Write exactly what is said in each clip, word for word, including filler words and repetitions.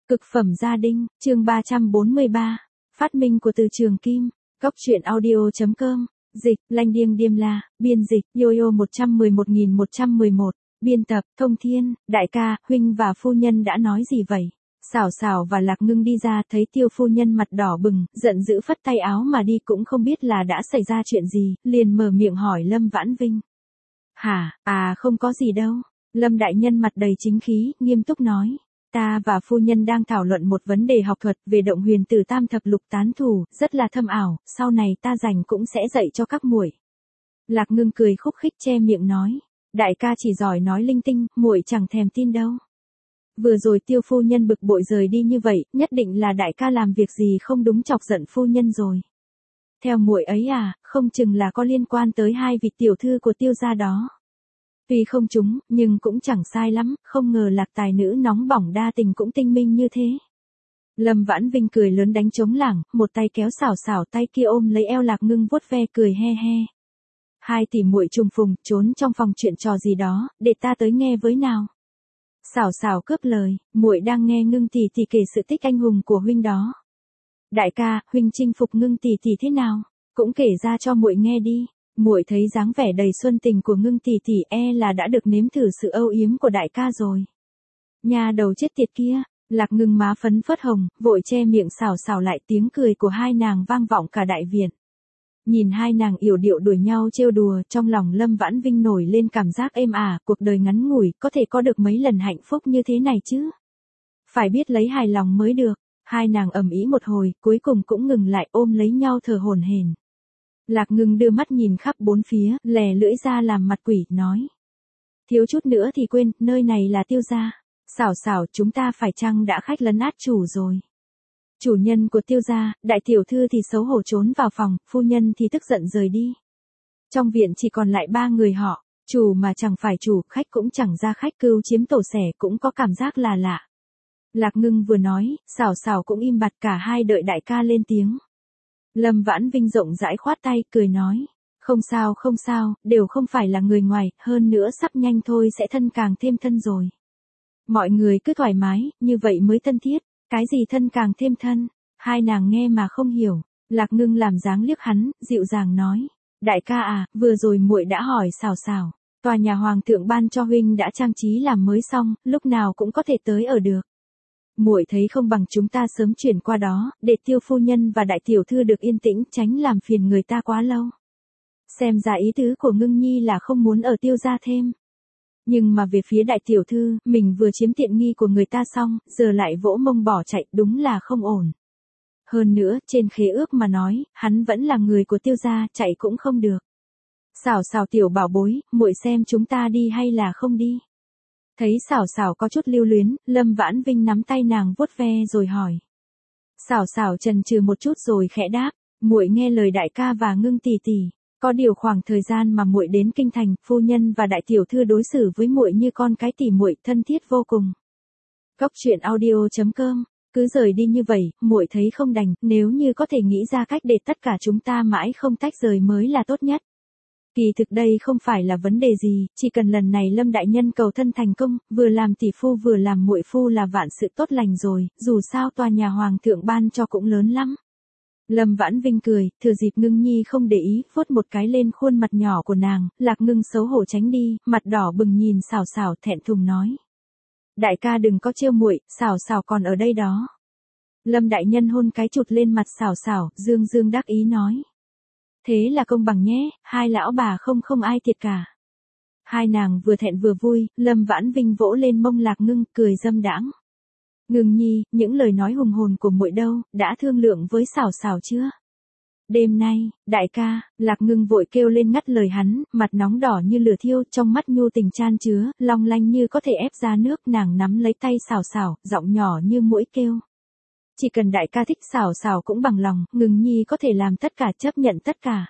Cực phẩm gia đình, chương ba trăm bốn mươi ba. Phát minh của từ trường kim. Cốc truyện audio.com. Dịch, Lanh Điêng Điềm La. Biên dịch, Yoyo một trăm mười một nghìn một trăm mười một. Biên tập, Thông Thiên. Đại ca, huynh và phu nhân đã nói gì vậy? Xảo Xảo và Lạc Ngưng đi ra thấy Tiêu phu nhân mặt đỏ bừng, giận dữ phất tay áo mà đi, cũng không biết là đã xảy ra chuyện gì, liền mở miệng hỏi Lâm Vãn Vinh. Hả, à không có gì đâu. Lâm đại nhân mặt đầy chính khí, nghiêm túc nói. Ta và phu nhân đang thảo luận một vấn đề học thuật về động huyền tử tam thập lục tán thủ, rất là thâm ảo, sau này ta rảnh cũng sẽ dạy cho các muội. Lạc Ngưng cười khúc khích che miệng nói, đại ca chỉ giỏi nói linh tinh, muội chẳng thèm tin đâu. Vừa rồi Tiêu phu nhân bực bội rời đi như vậy, nhất định là đại ca làm việc gì không đúng chọc giận phu nhân rồi. Theo muội ấy à, không chừng là có liên quan tới hai vị tiểu thư của Tiêu gia đó. Tuy không trúng, nhưng cũng chẳng sai lắm, không ngờ Lạc tài nữ nóng bỏng đa tình cũng tinh minh như thế. Lâm Vãn Vinh cười lớn đánh trống lảng, một tay kéo Xảo Xảo, tay kia ôm lấy eo Lạc Ngưng vuốt ve cười he he. Hai tỷ muội trùng phùng, trốn trong phòng chuyện trò gì đó, để ta tới nghe với nào. Xảo Xảo cướp lời, muội đang nghe Ngưng tỷ tỷ kể sự tích anh hùng của huynh đó. Đại ca, huynh chinh phục Ngưng tỷ tỷ thế nào? Cũng kể ra cho muội nghe đi. Muội thấy dáng vẻ đầy xuân tình của Ngưng tỷ tỷ e là đã được nếm thử sự âu yếm của đại ca rồi. Nhà đầu chết tiệt kia, Lạc Ngưng má phấn phớt hồng, vội che miệng Xảo Xảo lại, tiếng cười của hai nàng vang vọng cả đại viện. Nhìn hai nàng yểu điệu đuổi nhau trêu đùa, trong lòng Lâm Vãn Vinh nổi lên cảm giác êm ả, cuộc đời ngắn ngủi, có thể có được mấy lần hạnh phúc như thế này chứ. Phải biết lấy hài lòng mới được. Hai nàng ầm ĩ một hồi, cuối cùng cũng ngừng lại, ôm lấy nhau thở hổn hển. Lạc Ngưng đưa mắt nhìn khắp bốn phía, lè lưỡi ra làm mặt quỷ, nói. Thiếu chút nữa thì quên, nơi này là Tiêu gia. Xảo Xảo, chúng ta phải chăng đã khách lấn át chủ rồi? Chủ nhân của Tiêu gia, đại tiểu thư thì xấu hổ trốn vào phòng, phu nhân thì tức giận rời đi. Trong viện chỉ còn lại ba người họ, chủ mà chẳng phải chủ, khách cũng chẳng ra khách, cưu chiếm tổ sẻ cũng có cảm giác là lạ. Lạc Ngưng vừa nói, Xảo Xảo cũng im bặt, cả hai đợi đại ca lên tiếng. Lâm Vãn Vinh rộng rãi khoát tay, cười nói. Không sao không sao, đều không phải là người ngoài, hơn nữa sắp nhanh thôi sẽ thân càng thêm thân rồi. Mọi người cứ thoải mái, như vậy mới thân thiết. Cái gì thân càng thêm thân? Hai nàng nghe mà không hiểu. Lạc Ngưng làm dáng liếc hắn, dịu dàng nói. Đại ca à, vừa rồi muội đã hỏi Xảo Xảo. Tòa nhà hoàng thượng ban cho huynh đã trang trí làm mới xong, lúc nào cũng có thể tới ở được. Muội thấy không bằng chúng ta sớm chuyển qua đó, để Tiêu phu nhân và đại tiểu thư được yên tĩnh, tránh làm phiền người ta quá lâu. Xem ra ý tứ của Ngưng nhi là không muốn ở Tiêu gia thêm. Nhưng mà về phía đại tiểu thư, mình vừa chiếm tiện nghi của người ta xong, giờ lại vỗ mông bỏ chạy, đúng là không ổn. Hơn nữa, trên khế ước mà nói, hắn vẫn là người của Tiêu gia, chạy cũng không được. Xảo Xảo tiểu bảo bối, muội xem chúng ta đi hay là không đi? Thấy Xảo Xảo có chút lưu luyến, Lâm Vãn Vinh nắm tay nàng vuốt ve rồi hỏi. Xảo Xảo chần chừ một chút rồi khẽ đáp, muội nghe lời đại ca và Ngưng tỷ tỷ. Có điều khoảng thời gian mà muội đến kinh thành, phu nhân và đại tiểu thư đối xử với muội như con cái tỉ muội, thân thiết vô cùng. Cốc truyện audio.com. Cứ rời đi như vậy, muội thấy không đành, nếu như có thể nghĩ ra cách để tất cả chúng ta mãi không tách rời mới là tốt nhất. Kỳ thực đây không phải là vấn đề gì, chỉ cần lần này Lâm đại nhân cầu thân thành công, vừa làm tỷ phu vừa làm muội phu là vạn sự tốt lành rồi, dù sao tòa nhà hoàng thượng ban cho cũng lớn lắm. Lâm Vãn Vinh cười, thừa dịp Ngưng nhi không để ý, vuốt một cái lên khuôn mặt nhỏ của nàng, Lạc Ngưng xấu hổ tránh đi, mặt đỏ bừng nhìn Xảo Xảo thẹn thùng nói. Đại ca đừng có trêu muội, Xảo Xảo còn ở đây đó. Lâm đại nhân hôn cái chụt lên mặt Xảo Xảo, dương dương đắc ý nói. Thế là công bằng nhé, hai lão bà không không ai thiệt cả. Hai nàng vừa thẹn vừa vui, Lâm Vãn Vinh vỗ lên mông Lạc Ngưng, cười dâm đãng. Ngưng nhi, những lời nói hùng hồn của muội đâu, đã thương lượng với Xảo Xảo chưa? Đêm nay, đại ca, Lạc Ngưng vội kêu lên ngắt lời hắn, mặt nóng đỏ như lửa thiêu, trong mắt nhu tình chan chứa, long lanh như có thể ép ra nước, nàng nắm lấy tay Xảo Xảo, giọng nhỏ như muỗi kêu. Chỉ cần đại ca thích Xảo Xảo cũng bằng lòng, Ngưng nhi có thể làm tất cả, chấp nhận tất cả.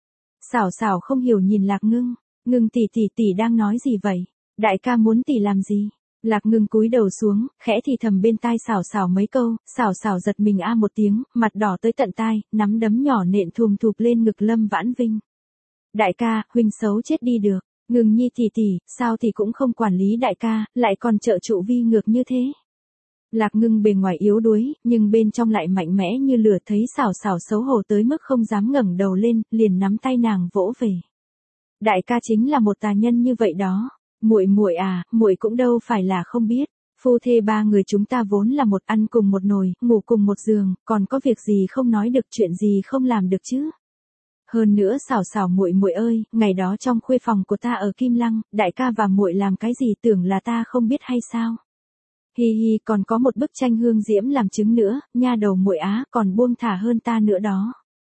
Xảo Xảo không hiểu nhìn Lạc Ngưng, Ngưng tỷ tỷ tỷ đang nói gì vậy? Đại ca muốn tỷ làm gì? Lạc Ngưng cúi đầu xuống, khẽ thì thầm bên tai Xảo Xảo mấy câu, Xảo Xảo giật mình a một tiếng, mặt đỏ tới tận tai, nắm đấm nhỏ nện thùm thụp lên ngực Lâm Vãn Vinh. Đại ca, huynh xấu chết đi được, Ngưng nhi tỷ tỷ, sao thì cũng không quản lý đại ca, lại còn trợ trụ vi ngược như thế. Lạc Ngưng bề ngoài yếu đuối, nhưng bên trong lại mạnh mẽ như lửa, thấy Sảo Sảo xấu hổ tới mức không dám ngẩng đầu lên, liền nắm tay nàng vỗ về. Đại ca chính là một tà nhân như vậy đó. Muội muội à, muội cũng đâu phải là không biết. Phu thê ba người chúng ta vốn là một ăn cùng một nồi, ngủ cùng một giường, còn có việc gì không nói được, chuyện gì không làm được chứ? Hơn nữa Sảo Sảo muội muội ơi, ngày đó trong khuê phòng của ta ở Kim Lăng, đại ca và muội làm cái gì tưởng là ta không biết hay sao? Hi hi, còn có một bức tranh hương diễm làm chứng nữa, nha đầu muội á, còn buông thả hơn ta nữa đó.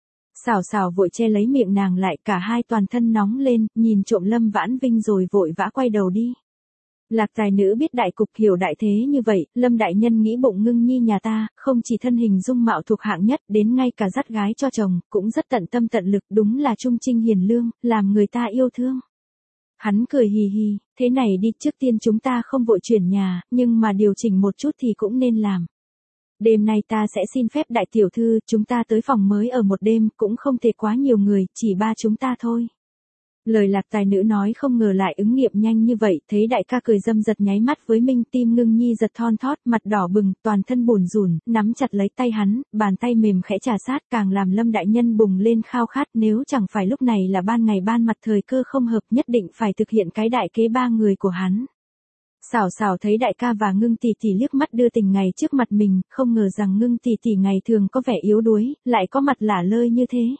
Sảo Sảo vội che lấy miệng nàng lại, cả hai toàn thân nóng lên, nhìn trộm Lâm Vãn Vinh rồi vội vã quay đầu đi. Lạc tài nữ biết đại cục hiểu đại thế như vậy, Lâm đại nhân nghĩ bụng Ngưng Nhi nhà ta, không chỉ thân hình dung mạo thuộc hạng nhất, đến ngay cả dắt gái cho chồng, cũng rất tận tâm tận lực, đúng là trung trinh hiền lương, làm người ta yêu thương. Hắn cười hì hì, thế này đi, trước tiên chúng ta không vội chuyển nhà, nhưng mà điều chỉnh một chút thì cũng nên làm. Đêm nay ta sẽ xin phép đại tiểu thư, chúng ta tới phòng mới ở một đêm, cũng không thể quá nhiều người, chỉ ba chúng ta thôi. Lời Lạc tài nữ nói không ngờ lại ứng nghiệm nhanh như vậy, thấy đại ca cười dâm giật nháy mắt với Minh, tim Ngưng Nhi giật thon thót, mặt đỏ bừng, toàn thân bủn rủn, nắm chặt lấy tay hắn, bàn tay mềm khẽ trà sát, càng làm Lâm đại nhân bùng lên khao khát, nếu chẳng phải lúc này là ban ngày ban mặt thời cơ không hợp, nhất định phải thực hiện cái đại kế ba người của hắn. Sảo Sảo thấy đại ca và Ngưng tỷ tỷ liếc mắt đưa tình ngày trước mặt mình, không ngờ rằng Ngưng tỷ tỷ ngày thường có vẻ yếu đuối, lại có mặt lả lơi như thế.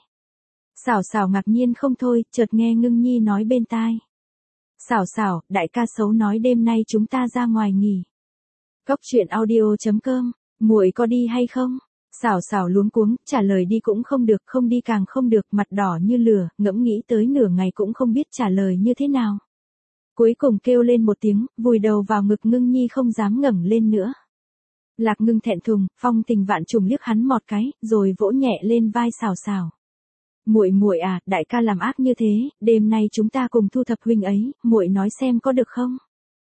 Sảo Sảo ngạc nhiên không thôi, chợt nghe Ngưng Nhi nói bên tai. Sảo Sảo, đại ca xấu nói đêm nay chúng ta ra ngoài nghỉ. Cốc truyện audio chấm com, muội có đi hay không? Sảo Sảo luống cuống, trả lời đi cũng không được, không đi càng không được, mặt đỏ như lửa, ngẫm nghĩ tới nửa ngày cũng không biết trả lời như thế nào. Cuối cùng kêu lên một tiếng, vùi đầu vào ngực Ngưng Nhi không dám ngẩng lên nữa. Lạc Ngưng thẹn thùng, phong tình vạn trùng liếc hắn một cái, rồi vỗ nhẹ lên vai Sảo Sảo. Muội muội à, đại ca làm ác như thế, đêm nay chúng ta cùng thu thập huynh ấy, muội nói xem có được không?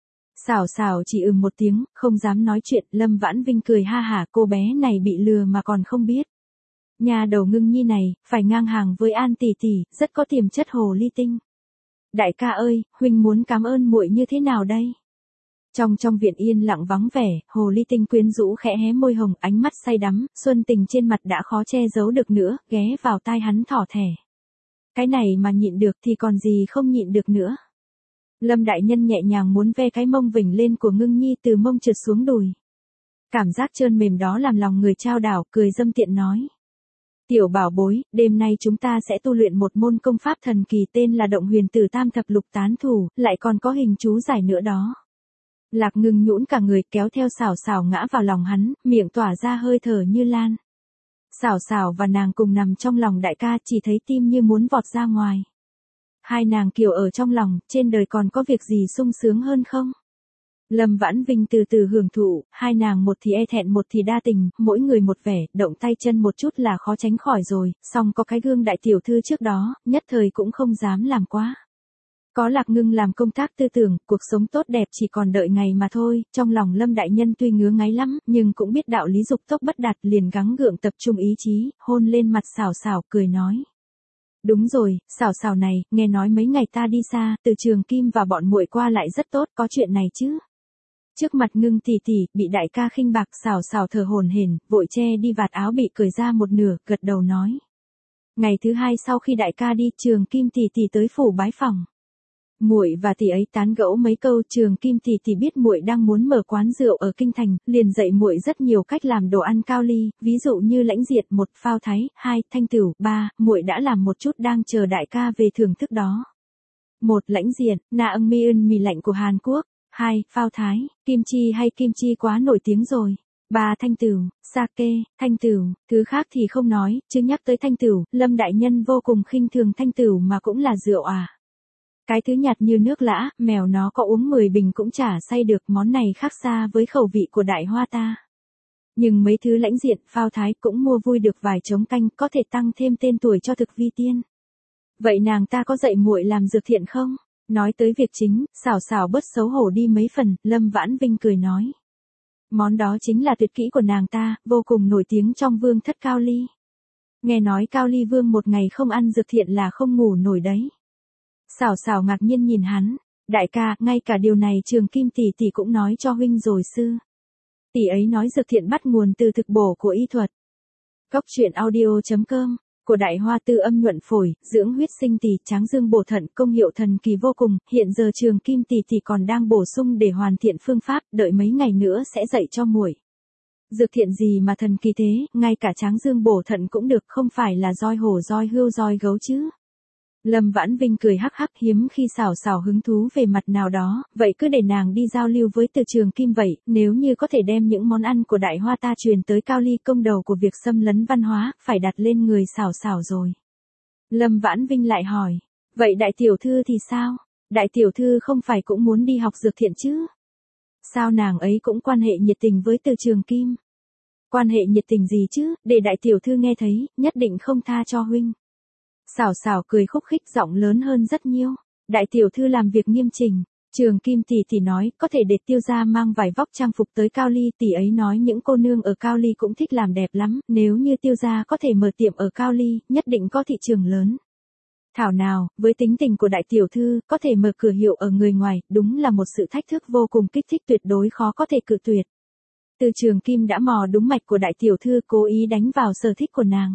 Sảo Sảo chỉ ừm một tiếng, không dám nói chuyện. Lâm Vãn Vinh cười ha hả, cô bé này bị lừa mà còn không biết. Nhà đầu Ngưng Nhi này, phải ngang hàng với An tỷ tỷ, rất có tiềm chất hồ ly tinh. Đại ca ơi, huynh muốn cảm ơn muội như thế nào đây? Trong trong viện yên lặng vắng vẻ, hồ ly tinh quyến rũ khẽ hé môi hồng, ánh mắt say đắm, xuân tình trên mặt đã khó che giấu được nữa, ghé vào tai hắn thỏ thẻ. Cái này mà nhịn được thì còn gì không nhịn được nữa. Lâm đại nhân nhẹ nhàng muốn ve cái mông vểnh lên của Ngưng Nhi, từ mông trượt xuống đùi. Cảm giác trơn mềm đó làm lòng người trao đảo, cười dâm tiện nói. Tiểu bảo bối, đêm nay chúng ta sẽ tu luyện một môn công pháp thần kỳ tên là Động Huyền Tử Tam Thập Lục Tán Thủ, lại còn có hình chú giải nữa đó. Lạc Ngưng nhũn cả người, kéo theo Sảo Sảo ngã vào lòng hắn, miệng tỏa ra hơi thở như lan. Sảo Sảo và nàng cùng nằm trong lòng đại ca, chỉ thấy tim như muốn vọt ra ngoài. Hai nàng kiều ở trong lòng, trên đời còn có việc gì sung sướng hơn không? Lâm Vãn Vinh từ từ hưởng thụ, hai nàng một thì e thẹn một thì đa tình, mỗi người một vẻ, động tay chân một chút là khó tránh khỏi rồi, song có cái gương đại tiểu thư trước đó, nhất thời cũng không dám làm quá. Có Lạc Ngưng làm công tác tư tưởng, cuộc sống tốt đẹp chỉ còn đợi ngày mà thôi, trong lòng Lâm đại nhân tuy ngứa ngáy lắm, nhưng cũng biết đạo lý dục tốc bất đạt, liền gắng gượng tập trung ý chí, hôn lên mặt Sảo Sảo, cười nói. Đúng rồi, Sảo Sảo này, nghe nói mấy ngày ta đi xa, từ Trường Kim và bọn muội qua lại rất tốt, có chuyện này chứ? Trước mặt Ngưng tỷ tỷ, bị đại ca khinh bạc, Sảo Sảo thở hổn hển, vội che đi vạt áo bị cởi ra một nửa, gật đầu nói. Ngày thứ hai sau khi đại ca đi, Trường Kim tỷ tỷ tới phủ bái phỏng. Muội và tỷ ấy tán gẫu mấy câu, Trường Kim tỷ tỷ biết muội đang muốn mở quán rượu ở kinh thành, liền dạy muội rất nhiều cách làm đồ ăn cao ly, ví dụ như lãnh diệt, một phao thái, hai thanh tửu, ba, muội đã làm một chút đang chờ đại ca về thưởng thức đó. Một lãnh diệt, naengmyeon mì lạnh của Hàn Quốc, hai phao thái, kim chi hay kim chi quá nổi tiếng rồi. Ba thanh tửu, sake, thanh tửu, thứ khác thì không nói, chứ nhắc tới thanh tửu, Lâm đại nhân vô cùng khinh thường thanh tửu mà cũng là rượu à. Cái thứ nhạt như nước lã, mèo nó có uống mười bình cũng chả say được, món này khác xa với khẩu vị của đại hoa ta. Nhưng mấy thứ lãnh diện, phao thái cũng mua vui được vài chống canh, có thể tăng thêm tên tuổi cho thực vi tiên. Vậy nàng ta có dạy muội làm dược thiện không? Nói tới việc chính, Sảo Sảo bớt xấu hổ đi mấy phần, Lâm Vãn Vinh cười nói. Món đó chính là tuyệt kỹ của nàng ta, vô cùng nổi tiếng trong vương thất Cao Ly. Nghe nói Cao Ly vương một ngày không ăn dược thiện là không ngủ nổi đấy. Sảo Sảo ngạc nhiên nhìn hắn, đại ca, ngay cả điều này Trường Kim tỷ tỷ cũng nói cho huynh rồi sư. Tỷ ấy nói dược thiện bắt nguồn từ thực bổ của y thuật. Cốc truyện audio.com, của Đại Hoa Tư Âm nhuận phổi, dưỡng huyết sinh tỷ, tráng dương bổ thận, công hiệu thần kỳ vô cùng, hiện giờ Trường Kim tỷ tỷ còn đang bổ sung để hoàn thiện phương pháp, đợi mấy ngày nữa sẽ dạy cho muội. Dược thiện gì mà thần kỳ thế, ngay cả tráng dương bổ thận cũng được, không phải là roi hổ roi hươu roi gấu chứ. Lâm Vãn Vinh cười hắc hắc, hiếm khi Sảo Sảo hứng thú về mặt nào đó, vậy cứ để nàng đi giao lưu với Từ Trường Kim vậy, nếu như có thể đem những món ăn của Đại Hoa ta truyền tới Cao Ly, công đầu của việc xâm lấn văn hóa, phải đặt lên người Sảo Sảo rồi. Lâm Vãn Vinh lại hỏi, vậy đại tiểu thư thì sao? Đại tiểu thư không phải cũng muốn đi học dược thiện chứ? Sao nàng ấy cũng quan hệ nhiệt tình với Từ Trường Kim? Quan hệ nhiệt tình gì chứ, để đại tiểu thư nghe thấy, nhất định không tha cho huynh. Sảo Sảo cười khúc khích, giọng lớn hơn rất nhiều. Đại tiểu thư làm việc nghiêm chỉnh. Trường Kim tỷ tỷ nói, có thể để Tiêu gia mang vài vóc trang phục tới Cao Ly, tỷ ấy nói những cô nương ở Cao Ly cũng thích làm đẹp lắm, nếu như Tiêu gia có thể mở tiệm ở Cao Ly, nhất định có thị trường lớn. Thảo nào, với tính tình của đại tiểu thư, có thể mở cửa hiệu ở người ngoài, đúng là một sự thách thức vô cùng kích thích, tuyệt đối khó có thể cự tuyệt. Từ Trường Kim đã mò đúng mạch của đại tiểu thư, cố ý đánh vào sở thích của nàng.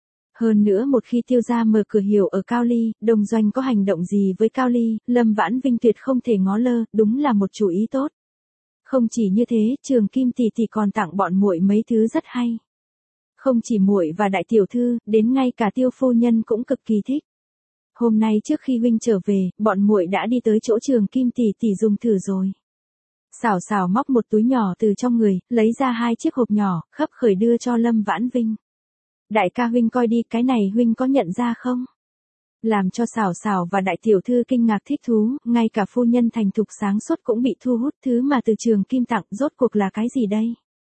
Hơn nữa một khi Tiêu gia mở cửa hiệu ở Cao Ly, đồng doanh có hành động gì với Cao Ly, Lâm Vãn Vinh tuyệt không thể ngó lơ, đúng là một chủ ý tốt. Không chỉ như thế, Trường Kim tỷ tỷ còn tặng bọn muội mấy thứ rất hay. Không chỉ muội và đại tiểu thư, đến ngay cả Tiêu phu nhân cũng cực kỳ thích. Hôm nay trước khi huynh trở về, bọn muội đã đi tới chỗ Trường Kim tỷ tỷ dùng thử rồi. Sảo Sảo móc một túi nhỏ từ trong người, lấy ra hai chiếc hộp nhỏ, khấp khởi đưa cho Lâm Vãn Vinh. Đại ca huynh coi đi, cái này huynh có nhận ra không? Làm cho Sảo Sảo và đại tiểu thư kinh ngạc thích thú, ngay cả phu nhân thành thục sáng suốt cũng bị thu hút, thứ mà Từ Trường Kim tặng rốt cuộc là cái gì đây?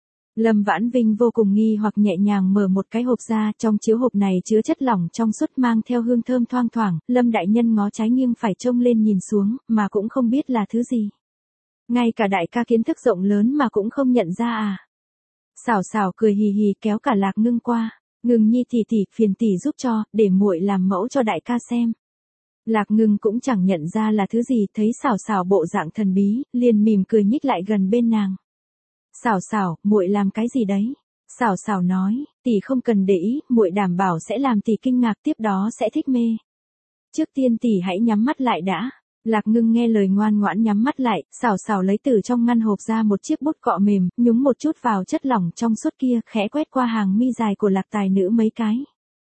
Lâm Vãn Vinh vô cùng nghi hoặc, nhẹ nhàng mở một cái hộp ra, trong chiếu hộp này chứa chất lỏng trong suốt mang theo hương thơm thoang thoảng, Lâm đại nhân ngó trái nghiêng phải trông lên nhìn xuống, mà cũng không biết là thứ gì. Ngay cả đại ca kiến thức rộng lớn mà cũng không nhận ra à? Sảo Sảo cười hì hì kéo cả Lạc Ngưng qua. Ngưng nhi tỷ tỷ, phiền tỷ giúp cho, để muội làm mẫu cho đại ca xem. Lạc Ngưng cũng chẳng nhận ra là thứ gì, thấy Sảo Sảo bộ dạng thần bí, liền mỉm cười nhích lại gần bên nàng. Sảo Sảo, muội làm cái gì đấy? Sảo Sảo nói, tỷ không cần để ý, muội đảm bảo sẽ làm tỷ kinh ngạc, tiếp đó sẽ thích mê. Trước tiên tỷ hãy nhắm mắt lại đã. Lạc Ngưng nghe lời ngoan ngoãn nhắm mắt lại, Sảo Sảo lấy từ trong ngăn hộp ra một chiếc bút cọ mềm, nhúng một chút vào chất lỏng trong suốt kia, khẽ quét qua hàng mi dài của Lạc tài nữ mấy cái.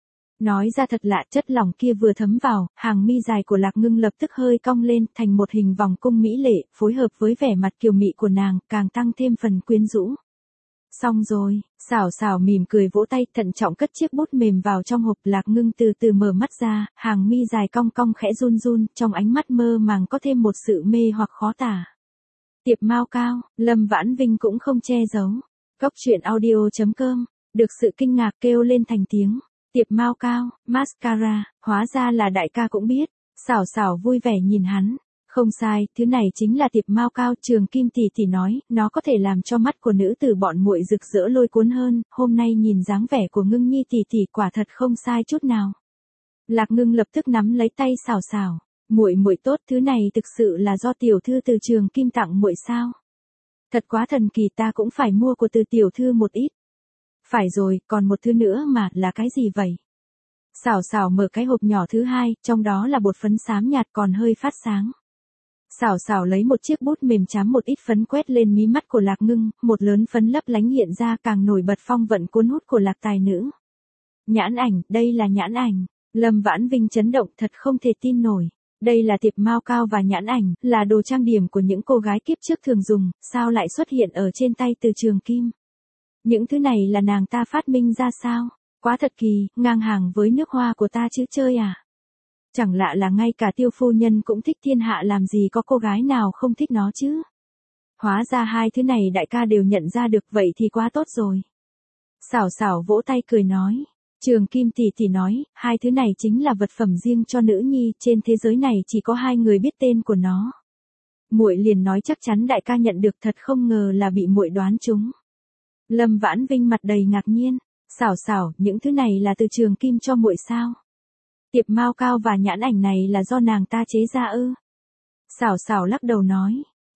Nói ra thật lạ, chất lỏng kia vừa thấm vào, hàng mi dài của Lạc Ngưng lập tức hơi cong lên, thành một hình vòng cung mỹ lệ, phối hợp với vẻ mặt kiều mị của nàng, càng tăng thêm phần quyến rũ. Xong rồi, Sảo Sảo mỉm cười vỗ tay, thận trọng cất chiếc bút mềm vào trong hộp. Lạc Ngưng từ từ mở mắt ra, hàng mi dài cong cong khẽ run run, trong ánh mắt mơ màng có thêm một sự mê hoặc khó tả. Tiệp Mao Cao, Lâm Vãn Vinh cũng không che giấu. Cốc truyện audio.com, được sự kinh ngạc kêu lên thành tiếng. Tiệp Mao Cao, mascara, hóa ra là đại ca cũng biết. Sảo Sảo vui vẻ nhìn hắn. Không sai, thứ này chính là Tiệp Mao Cao, Trường Kim tỷ tỷ nói, nó có thể làm cho mắt của nữ tử bọn muội rực rỡ lôi cuốn hơn, hôm nay nhìn dáng vẻ của Ngưng nhi tỷ tỷ quả thật không sai chút nào. Lạc Ngưng lập tức nắm lấy tay Sảo Sảo, muội muội tốt, thứ này thực sự là do tiểu thư từ Trường Kim tặng muội sao? Thật quá thần kỳ, ta cũng phải mua của từ tiểu thư một ít. Phải rồi, còn một thứ nữa mà, là cái gì vậy? Sảo Sảo mở cái hộp nhỏ thứ hai, trong đó là bột phấn xám nhạt còn hơi phát sáng. Sảo Sảo lấy một chiếc bút mềm chám một ít phấn quét lên mí mắt của Lạc Ngưng, một lớn phấn lấp lánh hiện ra, càng nổi bật phong vận cuốn hút của Lạc tài nữ. Nhãn ảnh, đây là nhãn ảnh. Lâm Vãn Vinh chấn động, thật không thể tin nổi. Đây là Tiệp Mao Cao và nhãn ảnh, là đồ trang điểm của những cô gái kiếp trước thường dùng, sao lại xuất hiện ở trên tay Từ Trường Kim? Những thứ này là nàng ta phát minh ra sao? Quá thật kỳ, ngang hàng với nước hoa của ta chứ chơi à? Chẳng lạ là ngay cả Tiêu phu nhân cũng thích, thiên hạ làm gì có cô gái nào không thích nó chứ? Hóa ra hai thứ này đại ca đều nhận ra được, vậy thì quá tốt rồi. Sảo Sảo vỗ tay cười nói. Trường Kim tỷ tỷ nói, hai thứ này chính là vật phẩm riêng cho nữ nhi, trên thế giới này chỉ có hai người biết tên của nó. Muội liền nói chắc chắn đại ca nhận được, thật không ngờ là bị muội đoán trúng. Lâm Vãn Vinh mặt đầy ngạc nhiên. Sảo Sảo, những thứ này là từ Trường Kim cho muội sao? Tiệp Mao Cao và nhãn ảnh này là do nàng ta chế ra ư? Sảo Sảo lắc đầu nói,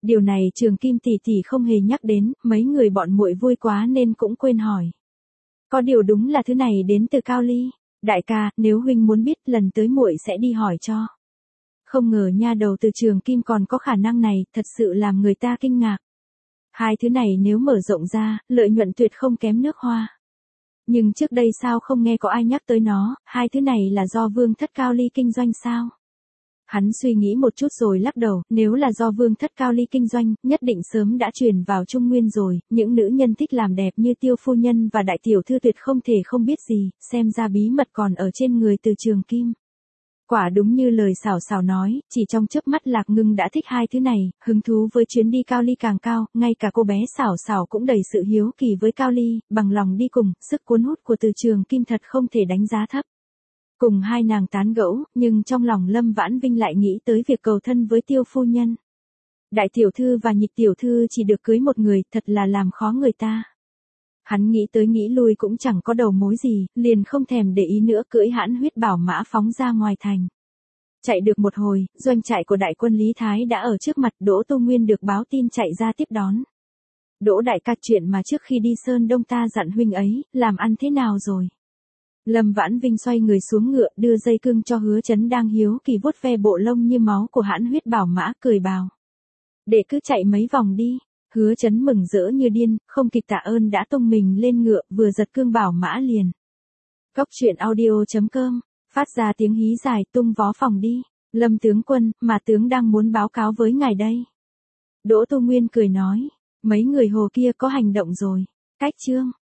Điều này Trường Kim tỷ tỷ không hề nhắc đến, mấy người bọn muội vui quá nên cũng quên hỏi. Có điều đúng là thứ này đến từ Cao Ly. Đại ca, nếu huynh muốn biết lần tới muội sẽ đi hỏi cho. Không ngờ nha đầu từ Trường Kim còn có khả năng này, thật sự làm người ta kinh ngạc. Hai thứ này nếu mở rộng ra, lợi nhuận tuyệt không kém nước hoa. Nhưng trước đây sao không nghe có ai nhắc tới nó, hai thứ này là do Vương Thất Cao Ly kinh doanh sao? Hắn suy nghĩ một chút rồi lắc đầu, nếu là do Vương Thất Cao Ly kinh doanh, nhất định sớm đã truyền vào Trung Nguyên rồi, những nữ nhân thích làm đẹp như Tiêu phu nhân và đại tiểu thư tuyệt không thể không biết gì, xem ra bí mật còn ở trên người từ Trường Kim. Quả đúng như lời Sảo Sảo nói, chỉ trong chớp mắt Lạc Ngưng đã thích hai thứ này, hứng thú với chuyến đi Cao Ly càng cao, ngay cả cô bé Sảo Sảo cũng đầy sự hiếu kỳ với Cao Ly, bằng lòng đi cùng, sức cuốn hút của từ Trường Kim thật không thể đánh giá thấp. Cùng hai nàng tán gẫu, nhưng trong lòng Lâm Vãn Vinh lại nghĩ tới việc cầu thân với Tiêu phu nhân. Đại tiểu thư và nhị tiểu thư chỉ được cưới một người, thật là làm khó người ta. Hắn nghĩ tới nghĩ lui cũng chẳng có đầu mối gì, liền không thèm để ý nữa cưỡi hãn huyết bảo mã phóng ra ngoài thành. Chạy được một hồi, doanh trại của đại quân Lý Thái đã ở trước mặt, Đỗ Tu Nguyên được báo tin chạy ra tiếp đón. Đỗ đại ca, chuyện mà trước khi đi Sơn Đông ta dặn huynh ấy, làm ăn thế nào rồi? Lâm Vãn Vinh xoay người xuống ngựa, đưa dây cương cho Hứa Chấn đang hiếu kỳ vuốt ve bộ lông như máu của hãn huyết bảo mã, cười bảo. Để cứ chạy mấy vòng đi. Hứa Chấn mừng rỡ như điên, không kịp tạ ơn đã tung mình lên ngựa, vừa giật cương bảo mã liền. Cốc truyện audio chấm com, phát ra tiếng hí dài, tung vó phòng đi. Lâm tướng quân, mà tướng đang muốn báo cáo với ngài đây. Đỗ Tu Nguyên cười nói, mấy người hồ kia có hành động rồi. Cách chương